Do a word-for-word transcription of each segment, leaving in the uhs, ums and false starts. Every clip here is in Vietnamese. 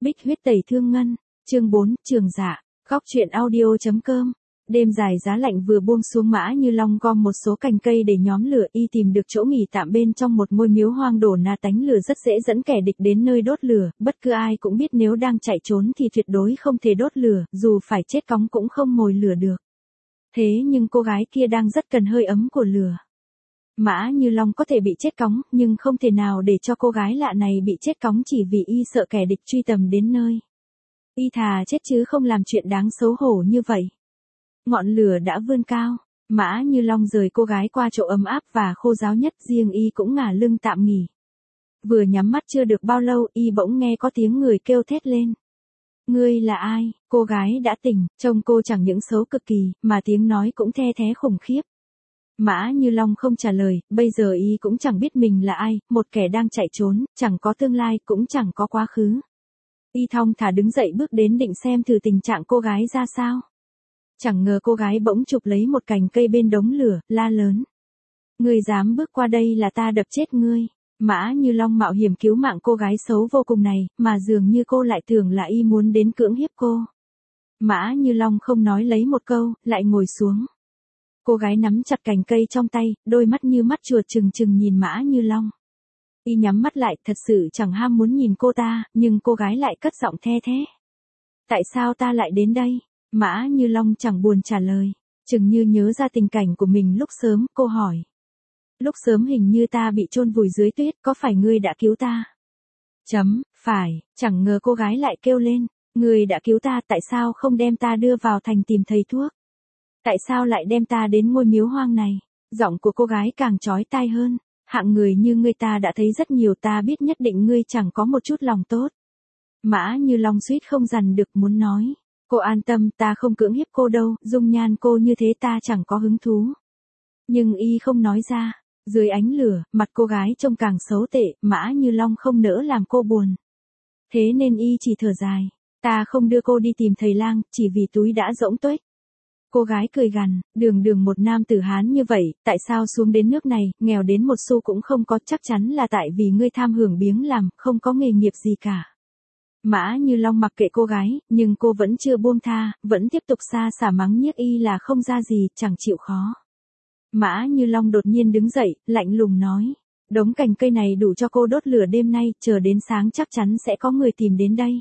Bích huyết tẩy thương ngân, chương bốn, Trường Dạ, góc truyện audio chấm com. Đêm dài giá lạnh vừa buông xuống, Mã Như Long gom một số cành cây để nhóm lửa, y tìm được chỗ nghỉ tạm bên trong một ngôi miếu hoang đổ nà tánh lửa rất dễ dẫn kẻ địch đến nơi đốt lửa, bất cứ ai cũng biết nếu đang chạy trốn thì tuyệt đối không thể đốt lửa, dù phải chết cóng cũng không mồi lửa được. Thế nhưng cô gái kia đang rất cần hơi ấm của lửa. Mã Như Long có thể bị chết cóng, nhưng không thể nào để cho cô gái lạ này bị chết cóng chỉ vì y sợ kẻ địch truy tầm đến nơi. Y thà chết chứ không làm chuyện đáng xấu hổ như vậy. Ngọn lửa đã vươn cao, Mã Như Long rời cô gái qua chỗ ấm áp và khô ráo nhất, riêng y cũng ngả lưng tạm nghỉ. Vừa nhắm mắt chưa được bao lâu, y bỗng nghe có tiếng người kêu thét lên. Ngươi là ai? Cô gái đã tỉnh, trông cô chẳng những xấu cực kỳ, mà tiếng nói cũng the thé khủng khiếp. Mã Như Long không trả lời, bây giờ y cũng chẳng biết mình là ai, một kẻ đang chạy trốn, chẳng có tương lai, cũng chẳng có quá khứ. Y thong thả đứng dậy bước đến định xem thử tình trạng cô gái ra sao. Chẳng ngờ cô gái bỗng chụp lấy một cành cây bên đống lửa, la lớn. Ngươi dám bước qua đây là ta đập chết ngươi. Mã Như Long mạo hiểm cứu mạng cô gái xấu vô cùng này, mà dường như cô lại tưởng là y muốn đến cưỡng hiếp cô. Mã Như Long không nói lấy một câu, lại ngồi xuống. Cô gái nắm chặt cành cây trong tay, đôi mắt như mắt chuột trừng trừng nhìn Mã Như Long. Y nhắm mắt lại, thật sự chẳng ham muốn nhìn cô ta, nhưng cô gái lại cất giọng the thé. Tại sao ta lại đến đây? Mã Như Long chẳng buồn trả lời, chừng như nhớ ra tình cảnh của mình lúc sớm, cô hỏi. Lúc sớm hình như ta bị chôn vùi dưới tuyết, có phải ngươi đã cứu ta? Chấm, phải, chẳng ngờ cô gái lại kêu lên. Ngươi đã cứu ta, tại sao không đem ta đưa vào thành tìm thầy thuốc? Tại sao lại đem ta đến ngôi miếu hoang này? Giọng của cô gái càng chói tai hơn. Hạng người như ngươi ta đã thấy rất nhiều, ta biết nhất định ngươi chẳng có một chút lòng tốt. Mã Như Long suýt không dằn được muốn nói. Cô an tâm, ta không cưỡng hiếp cô đâu, dung nhan cô như thế ta chẳng có hứng thú. Nhưng y không nói ra. Dưới ánh lửa, mặt cô gái trông càng xấu tệ, Mã Như Long không nỡ làm cô buồn. Thế nên y chỉ thở dài. Ta không đưa cô đi tìm thầy lang, chỉ vì túi đã rỗng tuếch. Cô gái cười gằn, đường đường một nam tử Hán như vậy, tại sao xuống đến nước này, nghèo đến một xu cũng không có, chắc chắn là tại vì ngươi tham hưởng biếng làm, không có nghề nghiệp gì cả. Mã Như Long mặc kệ cô gái, nhưng cô vẫn chưa buông tha, vẫn tiếp tục xa xả mắng nhiếc y là không ra gì, chẳng chịu khó. Mã Như Long đột nhiên đứng dậy, lạnh lùng nói, đống cành cây này đủ cho cô đốt lửa đêm nay, chờ đến sáng chắc chắn sẽ có người tìm đến đây.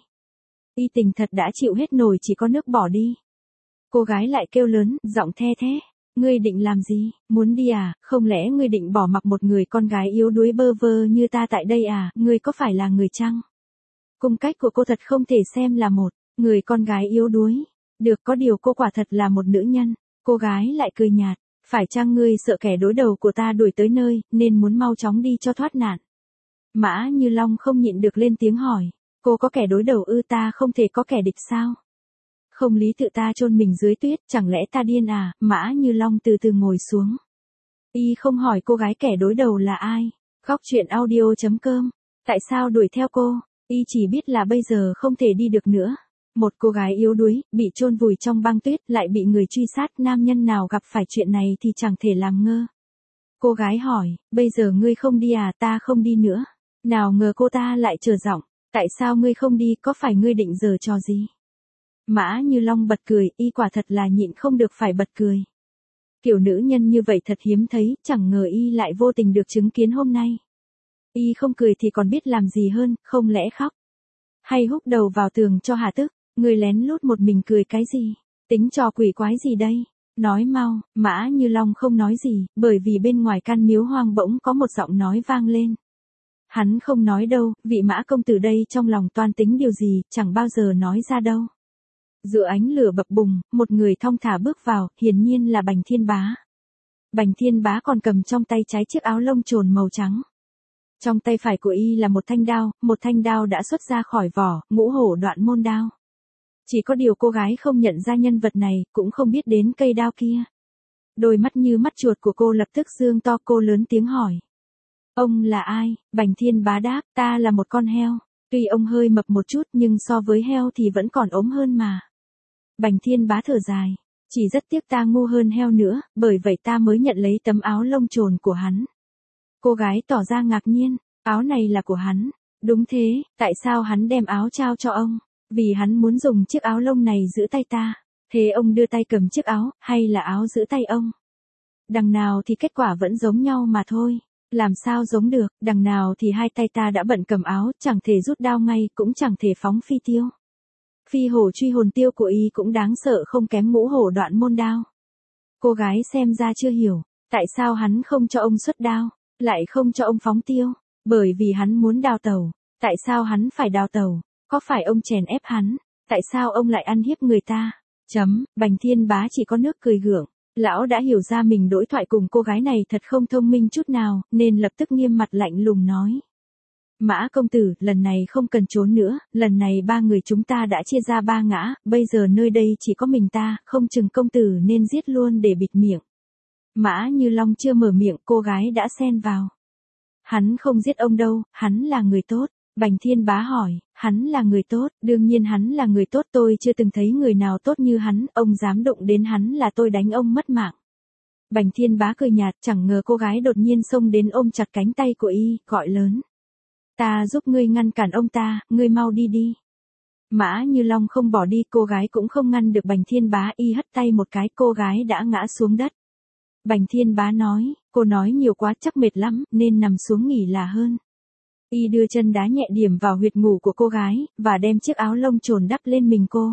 Y tình thật đã chịu hết nổi, chỉ có nước bỏ đi. Cô gái lại kêu lớn, giọng the thé. Ngươi định làm gì? Muốn đi à? Không lẽ ngươi định bỏ mặc một người con gái yếu đuối bơ vơ như ta tại đây à? Ngươi có phải là người chăng? Cung cách của cô thật không thể xem là một người con gái yếu đuối. Được, có điều cô quả thật là một nữ nhân. Cô gái lại cười nhạt. Phải chăng ngươi sợ kẻ đối đầu của ta đuổi tới nơi, nên muốn mau chóng đi cho thoát nạn? Mã Như Long không nhịn được lên tiếng hỏi. Cô có kẻ đối đầu ư? Ta không thể có kẻ địch sao? Không lý tự ta chôn mình dưới tuyết, chẳng lẽ ta điên à? Mã Như Long từ từ ngồi xuống. Y không hỏi cô gái kẻ đối đầu là ai. Góc truyện audio chấm com. Tại sao đuổi theo cô? Y chỉ biết là bây giờ không thể đi được nữa. Một cô gái yếu đuối, bị chôn vùi trong băng tuyết, lại bị người truy sát, nam nhân nào gặp phải chuyện này thì chẳng thể làm ngơ. Cô gái hỏi, bây giờ ngươi không đi à? Ta không đi nữa. Nào ngờ cô ta lại trở giọng, tại sao ngươi không đi, có phải ngươi định giở trò gì? Mã Như Long bật cười, y quả thật là nhịn không được phải bật cười. Kiểu nữ nhân như vậy thật hiếm thấy, chẳng ngờ y lại vô tình được chứng kiến hôm nay. Y không cười thì còn biết làm gì hơn, không lẽ khóc? Hay húc đầu vào tường cho hà tức? Người lén lút một mình cười cái gì? Tính trò quỷ quái gì đây? Nói mau. Mã Như Long không nói gì, bởi vì bên ngoài căn miếu hoang bỗng có một giọng nói vang lên. Hắn không nói đâu, vị Mã công tử đây trong lòng toan tính điều gì, chẳng bao giờ nói ra đâu. Giữa ánh lửa bập bùng, một người thong thả bước vào, hiển nhiên là Bành Thiên Bá. Bành Thiên Bá còn cầm trong tay trái chiếc áo lông trồn màu trắng. Trong tay phải của y là một thanh đao, một thanh đao đã xuất ra khỏi vỏ, ngũ hổ đoạn môn đao. Chỉ có điều cô gái không nhận ra nhân vật này, cũng không biết đến cây đao kia. Đôi mắt như mắt chuột của cô lập tức dương to, cô lớn tiếng hỏi. Ông là ai? Bành Thiên Bá đáp, ta là một con heo. Tuy ông hơi mập một chút nhưng so với heo thì vẫn còn ốm hơn mà. Bành Thiên Bá thở dài. Chỉ rất tiếc ta ngu hơn heo nữa, bởi vậy ta mới nhận lấy tấm áo lông trồn của hắn. Cô gái tỏ ra ngạc nhiên. Áo này là của hắn. Đúng thế, tại sao hắn đem áo trao cho ông? Vì hắn muốn dùng chiếc áo lông này giữ tay ta. Thế ông đưa tay cầm chiếc áo, hay là áo giữ tay ông? Đằng nào thì kết quả vẫn giống nhau mà thôi. Làm sao giống được, đằng nào thì hai tay ta đã bận cầm áo, chẳng thể rút đao ngay, cũng chẳng thể phóng phi tiêu. Phi hổ truy hồn tiêu của y cũng đáng sợ không kém ngũ hổ đoạn môn đao. Cô gái xem ra chưa hiểu, tại sao hắn không cho ông xuất đao, lại không cho ông phóng tiêu, bởi vì hắn muốn đào tẩu. Tại sao hắn phải đào tẩu, có phải ông chèn ép hắn, tại sao ông lại ăn hiếp người ta? Chấm, Bành Thiên Bá chỉ có nước cười gượng. Lão đã hiểu ra mình đối thoại cùng cô gái này thật không thông minh chút nào, nên lập tức nghiêm mặt lạnh lùng nói. Mã công tử, lần này không cần trốn nữa, lần này ba người chúng ta đã chia ra ba ngã, bây giờ nơi đây chỉ có mình ta, không chừng công tử nên giết luôn để bịt miệng. Mã Như Long chưa mở miệng, cô gái đã xen vào. Hắn không giết ông đâu, hắn là người tốt. Bành Thiên Bá hỏi, hắn là người tốt, đương nhiên hắn là người tốt, tôi chưa từng thấy người nào tốt như hắn, ông dám đụng đến hắn là tôi đánh ông mất mạng. Bành Thiên Bá cười nhạt, chẳng ngờ cô gái đột nhiên xông đến ôm chặt cánh tay của y, gọi lớn. Ta giúp ngươi ngăn cản ông ta, ngươi mau đi đi. Mã Như Long không bỏ đi, cô gái cũng không ngăn được Bành Thiên Bá, y hất tay một cái, cô gái đã ngã xuống đất. Bành Thiên Bá nói, cô nói nhiều quá chắc mệt lắm, nên nằm xuống nghỉ là hơn. Y đưa chân đá nhẹ điểm vào huyệt ngủ của cô gái, và đem chiếc áo lông trồn đắp lên mình cô.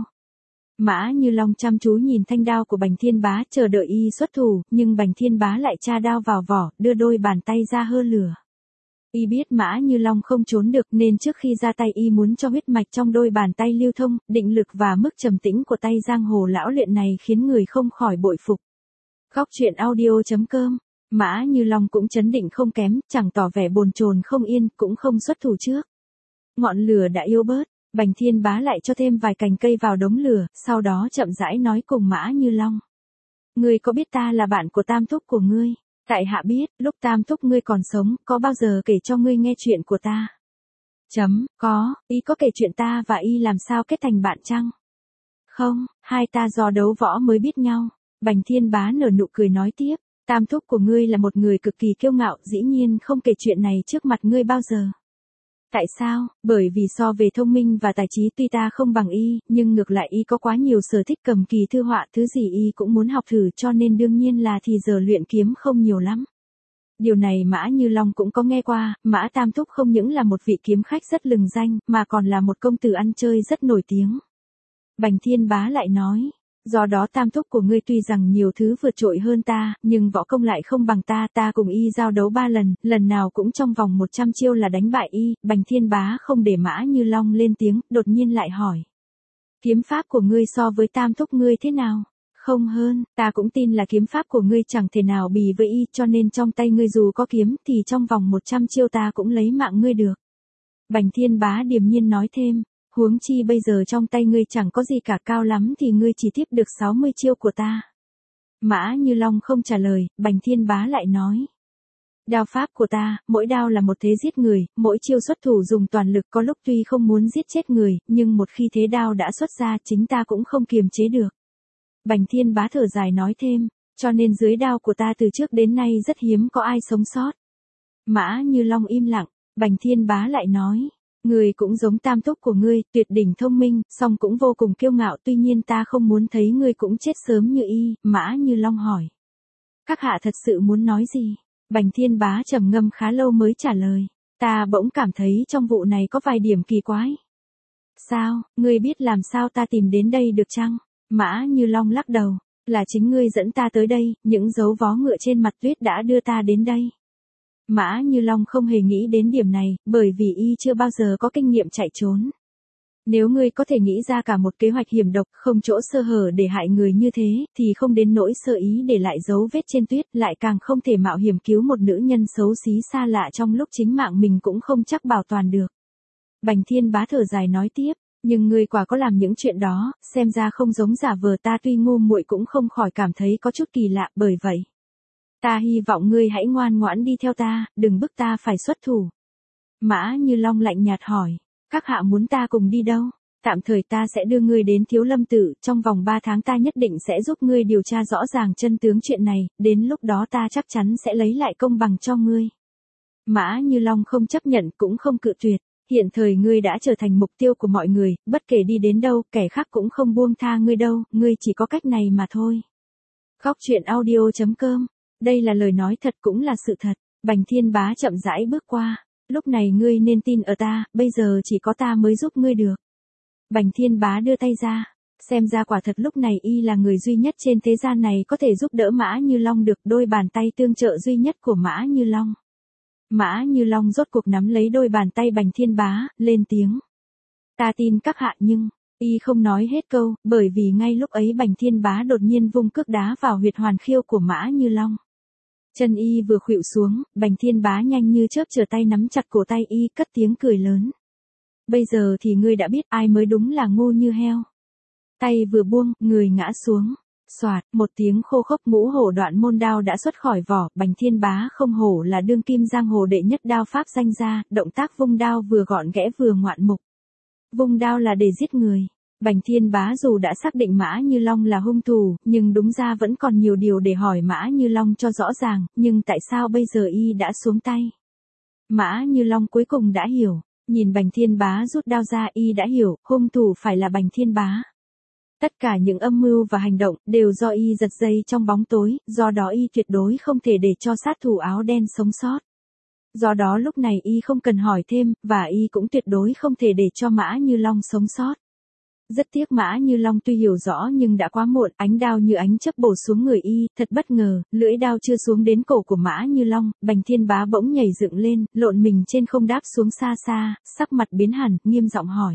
Mã Như Long chăm chú nhìn thanh đao của Bành Thiên Bá, chờ đợi y xuất thủ, nhưng Bành Thiên Bá lại tra đao vào vỏ, đưa đôi bàn tay ra hơ lửa. Y biết Mã Như Long không trốn được, nên trước khi ra tay y muốn cho huyết mạch trong đôi bàn tay lưu thông, định lực và mức trầm tĩnh của tay giang hồ lão luyện này khiến người không khỏi bội phục. Góc truyện audio chấm com. Mã Như Long cũng chấn định không kém, chẳng tỏ vẻ bồn chồn không yên, cũng không xuất thủ trước. Ngọn lửa đã yếu bớt, Bành Thiên Bá lại cho thêm vài cành cây vào đống lửa, sau đó chậm rãi nói cùng Mã Như Long. Ngươi có biết ta là bạn của tam thúc của ngươi? Tại hạ biết, lúc tam thúc ngươi còn sống, có bao giờ kể cho ngươi nghe chuyện của ta? Chấm, có, y có kể chuyện ta và y làm sao kết thành bạn chăng? Không, hai ta do đấu võ mới biết nhau. Bành Thiên Bá nở nụ cười nói tiếp. Tam thúc của ngươi là một người cực kỳ kiêu ngạo, dĩ nhiên không kể chuyện này trước mặt ngươi bao giờ. Tại sao? Bởi vì so về thông minh và tài trí tuy ta không bằng y, nhưng ngược lại y có quá nhiều sở thích cầm kỳ thư họa, thứ gì y cũng muốn học thử, cho nên đương nhiên là thì giờ luyện kiếm không nhiều lắm. Điều này Mã Như Long cũng có nghe qua, Mã Tam Thúc không những là một vị kiếm khách rất lừng danh, mà còn là một công tử ăn chơi rất nổi tiếng. Bành Thiên Bá lại nói. Do đó tam thúc của ngươi tuy rằng nhiều thứ vượt trội hơn ta, nhưng võ công lại không bằng ta, ta cùng y giao đấu ba lần, lần nào cũng trong vòng một trăm chiêu là đánh bại y. Bành Thiên Bá không để Mã Như Long lên tiếng, đột nhiên lại hỏi. Kiếm pháp của ngươi so với tam thúc ngươi thế nào? Không hơn, ta cũng tin là kiếm pháp của ngươi chẳng thể nào bì với y, cho nên trong tay ngươi dù có kiếm, thì trong vòng một trăm chiêu ta cũng lấy mạng ngươi được. Bành Thiên Bá điềm nhiên nói thêm. Huống chi bây giờ trong tay ngươi chẳng có gì cả, cao lắm thì ngươi chỉ tiếp được sáu mươi chiêu của ta. Mã Như Long không trả lời, Bành Thiên Bá lại nói. Đao pháp của ta, mỗi đao là một thế giết người, mỗi chiêu xuất thủ dùng toàn lực, có lúc tuy không muốn giết chết người, nhưng một khi thế đao đã xuất ra chính ta cũng không kiềm chế được. Bành Thiên Bá thở dài nói thêm, cho nên dưới đao của ta từ trước đến nay rất hiếm có ai sống sót. Mã Như Long im lặng, Bành Thiên Bá lại nói. Ngươi cũng giống tam thúc của ngươi, tuyệt đỉnh thông minh, song cũng vô cùng kiêu ngạo, tuy nhiên ta không muốn thấy ngươi cũng chết sớm như y. Mã Như Long hỏi. Các hạ thật sự muốn nói gì? Bành Thiên Bá trầm ngâm khá lâu mới trả lời. Ta bỗng cảm thấy trong vụ này có vài điểm kỳ quái. Sao, ngươi biết làm sao ta tìm đến đây được chăng? Mã Như Long lắc đầu. Là chính ngươi dẫn ta tới đây, những dấu vó ngựa trên mặt tuyết đã đưa ta đến đây. Mã Như Long không hề nghĩ đến điểm này, bởi vì y chưa bao giờ có kinh nghiệm chạy trốn. Nếu ngươi có thể nghĩ ra cả một kế hoạch hiểm độc, không chỗ sơ hở để hại người như thế, thì không đến nỗi sơ ý để lại dấu vết trên tuyết, lại càng không thể mạo hiểm cứu một nữ nhân xấu xí xa lạ trong lúc chính mạng mình cũng không chắc bảo toàn được. Bành Thiên Bá thở dài nói tiếp, nhưng ngươi quả có làm những chuyện đó, xem ra không giống giả vờ, ta tuy ngu muội cũng không khỏi cảm thấy có chút kỳ lạ, bởi vậy. Ta hy vọng ngươi hãy ngoan ngoãn đi theo ta, đừng bức ta phải xuất thủ. Mã Như Long lạnh nhạt hỏi, các hạ muốn ta cùng đi đâu? Tạm thời ta sẽ đưa ngươi đến Thiếu Lâm Tự, trong vòng ba tháng ta nhất định sẽ giúp ngươi điều tra rõ ràng chân tướng chuyện này, đến lúc đó ta chắc chắn sẽ lấy lại công bằng cho ngươi. Mã Như Long không chấp nhận cũng không cự tuyệt, Hiện thời ngươi đã trở thành mục tiêu của mọi người, bất kể đi đến đâu, kẻ khác cũng không buông tha ngươi đâu, ngươi chỉ có cách này mà thôi. Góc truyện audio chấm com. Đây là lời nói thật cũng là sự thật. Bành Thiên Bá chậm rãi bước qua. Lúc này ngươi nên tin ở ta, bây giờ chỉ có ta mới giúp ngươi được. Bành Thiên Bá đưa tay ra. Xem ra quả thật lúc này y là người duy nhất trên thế gian này có thể giúp đỡ Mã Như Long được, đôi bàn tay tương trợ duy nhất của Mã Như Long. Mã Như Long rốt cuộc nắm lấy đôi bàn tay Bành Thiên Bá, lên tiếng. Ta tin các hạ, nhưng, y không nói hết câu, bởi vì ngay lúc ấy Bành Thiên Bá đột nhiên vung cước đá vào huyệt hoàn khiêu của Mã Như Long. Chân y vừa khuỵu xuống, Bành Thiên Bá nhanh như chớp trở tay nắm chặt cổ tay y, cất tiếng cười lớn. Bây giờ thì ngươi đã biết ai mới đúng là ngu như heo. Tay vừa buông, người ngã xuống. Soạt, một tiếng khô khốc, ngũ hổ đoạn môn đao đã xuất khỏi vỏ. Bành Thiên Bá không hổ là đương kim giang hồ đệ nhất đao pháp danh gia, động tác vung đao vừa gọn ghẽ vừa ngoạn mục. Vung đao là để giết người. Bành Thiên Bá dù đã xác định Mã Như Long là hung thủ, nhưng đúng ra vẫn còn nhiều điều để hỏi Mã Như Long cho rõ ràng, nhưng tại sao bây giờ y đã xuống tay? Mã Như Long cuối cùng đã hiểu, nhìn Bành Thiên Bá rút đao ra y đã hiểu, hung thủ phải là Bành Thiên Bá. Tất cả những âm mưu và hành động đều do y giật dây trong bóng tối, do đó y tuyệt đối không thể để cho sát thủ áo đen sống sót. Do đó lúc này y không cần hỏi thêm, và y cũng tuyệt đối không thể để cho Mã Như Long sống sót. Rất tiếc Mã Như Long tuy hiểu rõ nhưng đã quá muộn, ánh đao như ánh chớp bổ xuống người y, thật bất ngờ, lưỡi đao chưa xuống đến cổ của Mã Như Long, Bành Thiên Bá bỗng nhảy dựng lên, lộn mình trên không đáp xuống xa xa, sắc mặt biến hẳn, nghiêm giọng hỏi.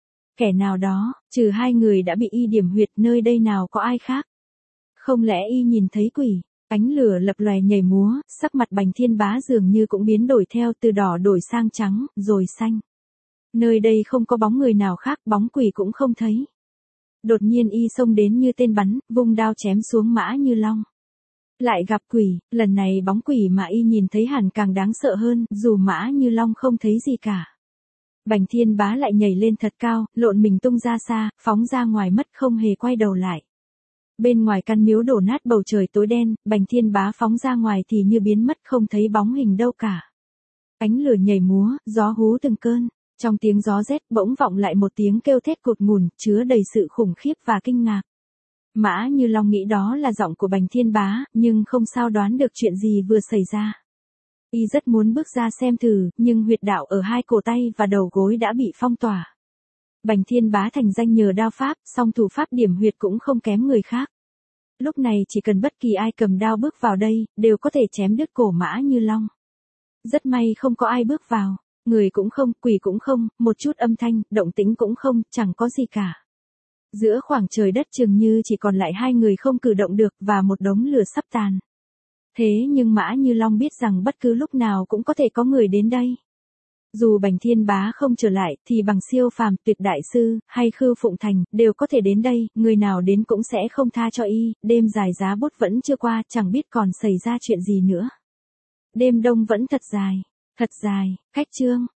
Kẻ nào đó, trừ hai người đã bị y điểm huyệt, nơi đây nào có ai khác? Không lẽ y nhìn thấy quỷ? Ánh lửa lập lòe nhảy múa, sắc mặt Bành Thiên Bá dường như cũng biến đổi theo, từ đỏ đổi sang trắng, rồi xanh. Nơi đây không có bóng người nào khác, bóng quỷ cũng không thấy. Đột nhiên y xông đến như tên bắn, vung đao chém xuống Mã Như Long. Lại gặp quỷ, lần này bóng quỷ mà y nhìn thấy hẳn càng đáng sợ hơn, dù Mã Như Long không thấy gì cả. Bành Thiên Bá lại nhảy lên thật cao, lộn mình tung ra xa, phóng ra ngoài mất không hề quay đầu lại. Bên ngoài căn miếu đổ nát, bầu trời tối đen, Bành Thiên Bá phóng ra ngoài thì như biến mất, không thấy bóng hình đâu cả. Ánh lửa nhảy múa, gió hú từng cơn. Trong tiếng gió rét bỗng vọng lại một tiếng kêu thét cột ngùn, chứa đầy sự khủng khiếp và kinh ngạc. Mã Như Long nghĩ đó là giọng của Bành Thiên Bá, nhưng không sao đoán được chuyện gì vừa xảy ra. Y rất muốn bước ra xem thử, nhưng huyệt đạo ở hai cổ tay và đầu gối đã bị phong tỏa. Bành Thiên Bá thành danh nhờ đao pháp, song thủ pháp điểm huyệt cũng không kém người khác. Lúc này chỉ cần bất kỳ ai cầm đao bước vào đây, đều có thể chém đứt cổ Mã Như Long. Rất may không có ai bước vào. Người cũng không, quỷ cũng không, một chút âm thanh, động tĩnh cũng không, chẳng có gì cả. Giữa khoảng trời đất chừng như chỉ còn lại hai người không cử động được và một đống lửa sắp tàn. Thế nhưng Mã Như Long biết rằng bất cứ lúc nào cũng có thể có người đến đây. Dù Bành Thiên Bá không trở lại thì bằng siêu phàm, tuyệt đại sư, hay Khư Phụng Thành, đều có thể đến đây, người nào đến cũng sẽ không tha cho y, đêm dài giá bút vẫn chưa qua, chẳng biết còn xảy ra chuyện gì nữa. Đêm đông vẫn thật dài. Thật dài, khách chương.